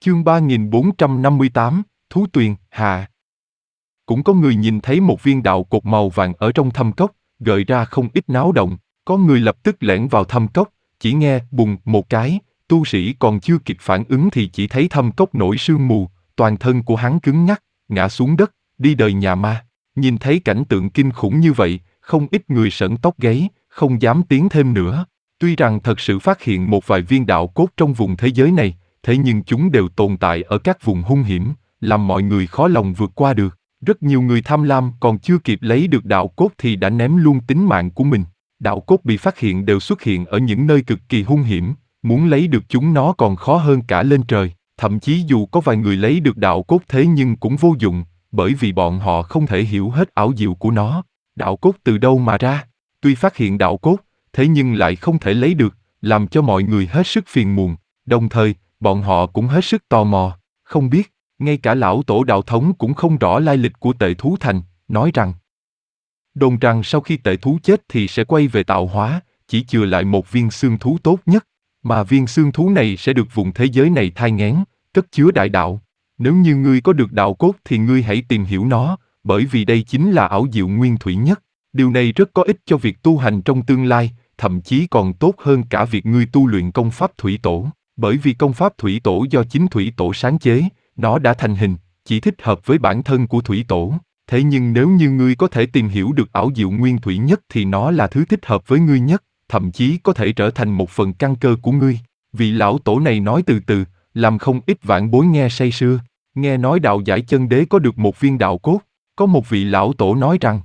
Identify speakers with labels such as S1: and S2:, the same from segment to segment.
S1: Chương 3458, Thú Tuyền, Hạ. Cũng có người nhìn thấy một viên đạo cột màu vàng ở trong thâm cốc, gợi ra không ít náo động. Có người lập tức lẻn vào thâm cốc, chỉ nghe bùng một cái, tu sĩ còn chưa kịp phản ứng thì chỉ thấy thâm cốc nổi sương mù, toàn thân của hắn cứng ngắc, ngã xuống đất, đi đời nhà ma. Nhìn thấy cảnh tượng kinh khủng như vậy, không ít người sởn tóc gáy, không dám tiến thêm nữa. Tuy rằng thật sự phát hiện một vài viên đạo cốt trong vùng thế giới này, thế nhưng chúng đều tồn tại ở các vùng hung hiểm, làm mọi người khó lòng vượt qua được. Rất nhiều người tham lam còn chưa kịp lấy được đạo cốt thì đã ném luôn tính mạng của mình. Đạo cốt bị phát hiện đều xuất hiện ở những nơi cực kỳ hung hiểm, muốn lấy được chúng nó còn khó hơn cả lên trời. Thậm chí dù có vài người lấy được đạo cốt thế nhưng cũng vô dụng, bởi vì bọn họ không thể hiểu hết ảo diệu của nó. Đạo cốt từ đâu mà ra? Tuy phát hiện đạo cốt, thế nhưng lại không thể lấy được, làm cho mọi người hết sức phiền muộn. Đồng thời, bọn họ cũng hết sức tò mò, không biết, ngay cả lão tổ đạo thống cũng không rõ lai lịch của Tệ Thú Thành, nói rằng đồn rằng sau khi Tệ Thú chết thì sẽ quay về tạo hóa, chỉ chừa lại một viên xương thú tốt nhất, mà viên xương thú này sẽ được vùng thế giới này thai nghén, cất chứa đại đạo. Nếu như ngươi có được đạo cốt thì ngươi hãy tìm hiểu nó, bởi vì đây chính là ảo diệu nguyên thủy nhất. Điều này rất có ích cho việc tu hành trong tương lai, thậm chí còn tốt hơn cả việc ngươi tu luyện công pháp thủy tổ. Bởi vì công pháp thủy tổ do chính thủy tổ sáng chế, nó đã thành hình, chỉ thích hợp với bản thân của thủy tổ. Thế nhưng nếu như ngươi có thể tìm hiểu được ảo diệu nguyên thủy nhất thì nó là thứ thích hợp với ngươi nhất, thậm chí có thể trở thành một phần căn cơ của ngươi. Vị lão tổ này nói từ từ, làm không ít vãn bối nghe say sưa. Nghe nói đạo giải chân đế có được một viên đạo cốt, có một vị lão tổ nói rằng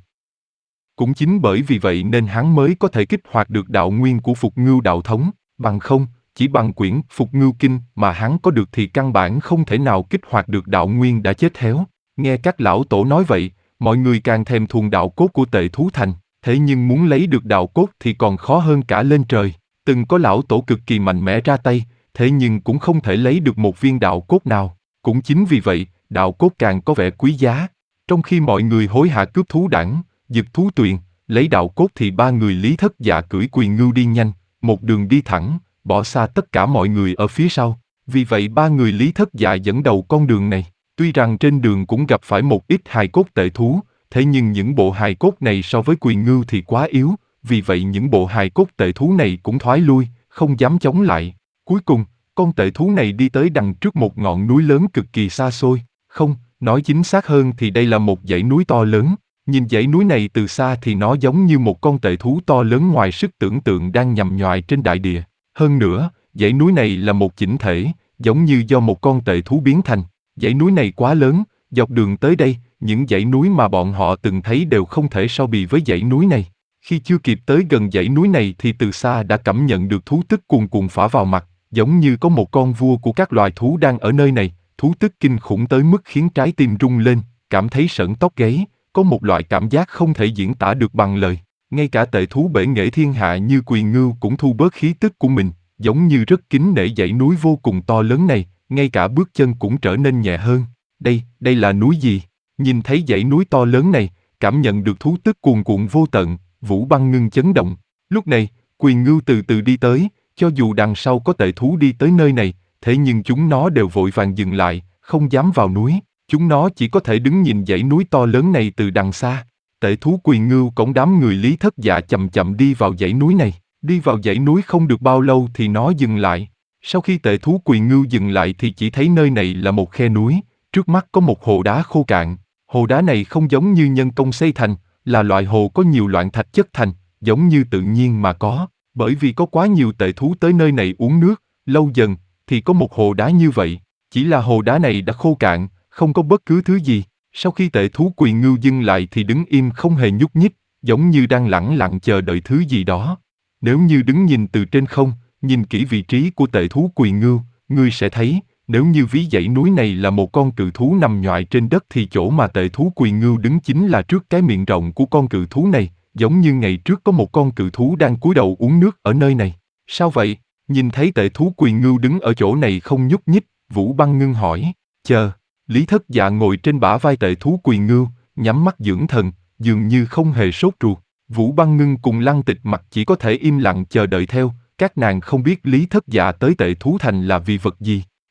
S1: cũng chính bởi vì vậy nên hắn mới có thể kích hoạt được đạo nguyên của Phục Ngưu đạo thống, bằng không, chỉ bằng quyển Phục Ngưu Kinh mà hắn có được thì căn bản không thể nào kích hoạt được đạo nguyên đã chết héo. Nghe các lão tổ nói vậy, mọi người càng thèm thuồng đạo cốt của Tệ Thú Thành, thế nhưng muốn lấy được đạo cốt thì còn khó hơn cả lên trời. Từng có lão tổ cực kỳ mạnh mẽ ra tay, thế nhưng cũng không thể lấy được một viên đạo cốt nào. Cũng chính vì vậy, đạo cốt càng có vẻ quý giá. Trong khi mọi người hối hả cướp thú đẳng, giật thú tuyền, lấy đạo cốt thì ba người Lý Thất Dạ cưỡi Quỳ Ngưu đi nhanh, một đường đi thẳng, bỏ xa tất cả mọi người ở phía sau. Vì vậy ba người Lý Thất Dạ dẫn đầu con đường này. Tuy rằng trên đường cũng gặp phải một ít hài cốt tệ thú, thế nhưng những bộ hài cốt này so với Quỳ Ngưu thì quá yếu, vì vậy những bộ hài cốt tệ thú này cũng thoái lui, không dám chống lại. Cuối cùng, con tệ thú này đi tới đằng trước một ngọn núi lớn cực kỳ xa xôi. Không, nói chính xác hơn thì đây là một dãy núi to lớn. Nhìn dãy núi này từ xa thì nó giống như một con tệ thú to lớn ngoài sức tưởng tượng đang nhằm nhoài trên đại địa. Hơn nữa, dãy núi này là một chỉnh thể, giống như do một con tệ thú biến thành. Dãy núi này quá lớn, dọc đường tới đây, những dãy núi mà bọn họ từng thấy đều không thể so bì với dãy núi này. Khi chưa kịp tới gần dãy núi này thì từ xa đã cảm nhận được thú tức cuồn cuộn phả vào mặt, giống như có một con vua của các loài thú đang ở nơi này. Thú tức kinh khủng tới mức khiến trái tim rung lên, cảm thấy sởn tóc gáy, có một loại cảm giác không thể diễn tả được bằng lời. Ngay cả tệ thú bể nghệ thiên hạ như Quỳ Ngưu cũng thu bớt khí tức của mình, giống như rất kính nể dãy núi vô cùng to lớn này, ngay cả bước chân cũng trở nên nhẹ hơn. Đây là núi gì? Nhìn thấy dãy núi to lớn này, cảm nhận được thú tức cuồn cuộn vô tận, Vũ Băng Ngưng chấn động. Lúc này, Quỳ Ngưu từ từ đi tới, cho dù đằng sau có tệ thú đi tới nơi này, thế nhưng chúng nó đều vội vàng dừng lại, không dám vào núi. Chúng nó chỉ có thể đứng nhìn dãy núi to lớn này từ đằng xa. Tệ thú Quỳ Ngưu cõng đám người Lý Thất Dạ chậm chậm đi vào dãy núi này. Đi vào dãy núi không được bao lâu thì nó dừng lại. Sau khi tệ thú Quỳ Ngưu dừng lại thì chỉ thấy nơi này là một khe núi, trước mắt có một hồ đá khô cạn. Hồ đá này không giống như nhân công xây thành, là loại hồ có nhiều loạn thạch chất thành, giống như tự nhiên mà có. Bởi vì có quá nhiều tệ thú tới nơi này uống nước, lâu dần thì có một hồ đá như vậy. Chỉ là hồ đá này đã khô cạn, không có bất cứ thứ gì. Sau khi tệ thú Quỳ Ngưu dừng lại thì đứng im không hề nhúc nhích, giống như đang lẳng lặng chờ đợi thứ gì đó. Nếu như đứng nhìn từ trên không, nhìn kỹ vị trí của tệ thú Quỳ Ngưu, ngươi sẽ thấy, nếu như ví dãy núi này là một con cự thú nằm nhoài trên đất thì chỗ mà tệ thú Quỳ Ngưu đứng chính là trước cái miệng rộng của con cự thú này, giống như ngày trước có một con cự thú đang cúi đầu uống nước ở nơi này. Sao vậy? Nhìn thấy tệ thú Quỳ Ngưu đứng ở chỗ này không nhúc nhích, Vũ Băng Ngưng hỏi. Chờ. Lý Thất Dạ ngồi trên bả vai tệ thú Quỳ Ngưu, nhắm mắt dưỡng thần, dường như không hề sốt ruột. Vũ Băng Ngưng cùng Lăng Tịch Mặc chỉ có thể im lặng chờ đợi theo, các nàng không biết Lý Thất Dạ tới Tệ Thú Thành là vì vật gì.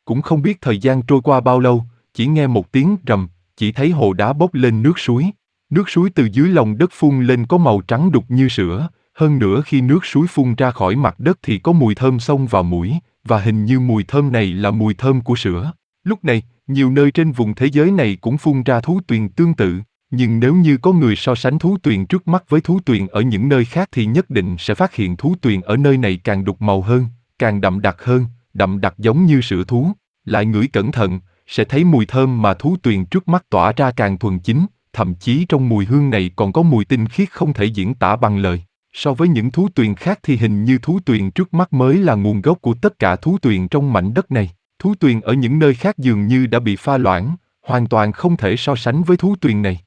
S1: Cũng không biết thời gian trôi qua bao lâu, chỉ nghe một tiếng rầm, chỉ thấy hồ đá bốc lên nước suối. Nước suối từ dưới lòng đất phun lên có màu trắng đục như sữa, hơn nữa khi nước suối phun ra khỏi mặt đất thì có mùi thơm xông vào mũi, và hình như mùi thơm này là mùi thơm của sữa. Lúc này, nhiều nơi trên vùng thế giới này cũng phun ra thú tuyền tương tự, nhưng nếu như có người so sánh thú tuyền trước mắt với thú tuyền ở những nơi khác thì nhất định sẽ phát hiện thú tuyền ở nơi này càng đục màu hơn, càng đậm đặc hơn, đậm đặc giống như sữa thú. Lại ngửi cẩn thận, sẽ thấy mùi thơm mà thú tuyền trước mắt tỏa ra càng thuần chính, thậm chí trong mùi hương này còn có mùi tinh khiết không thể diễn tả bằng lời. So với những thú tuyền khác thì hình như thú tuyền trước mắt mới là nguồn gốc của tất cả thú tuyền trong mảnh đất này. Thú tuyền ở những nơi khác dường như đã bị pha loãng, hoàn toàn không thể so sánh với thú tuyền này.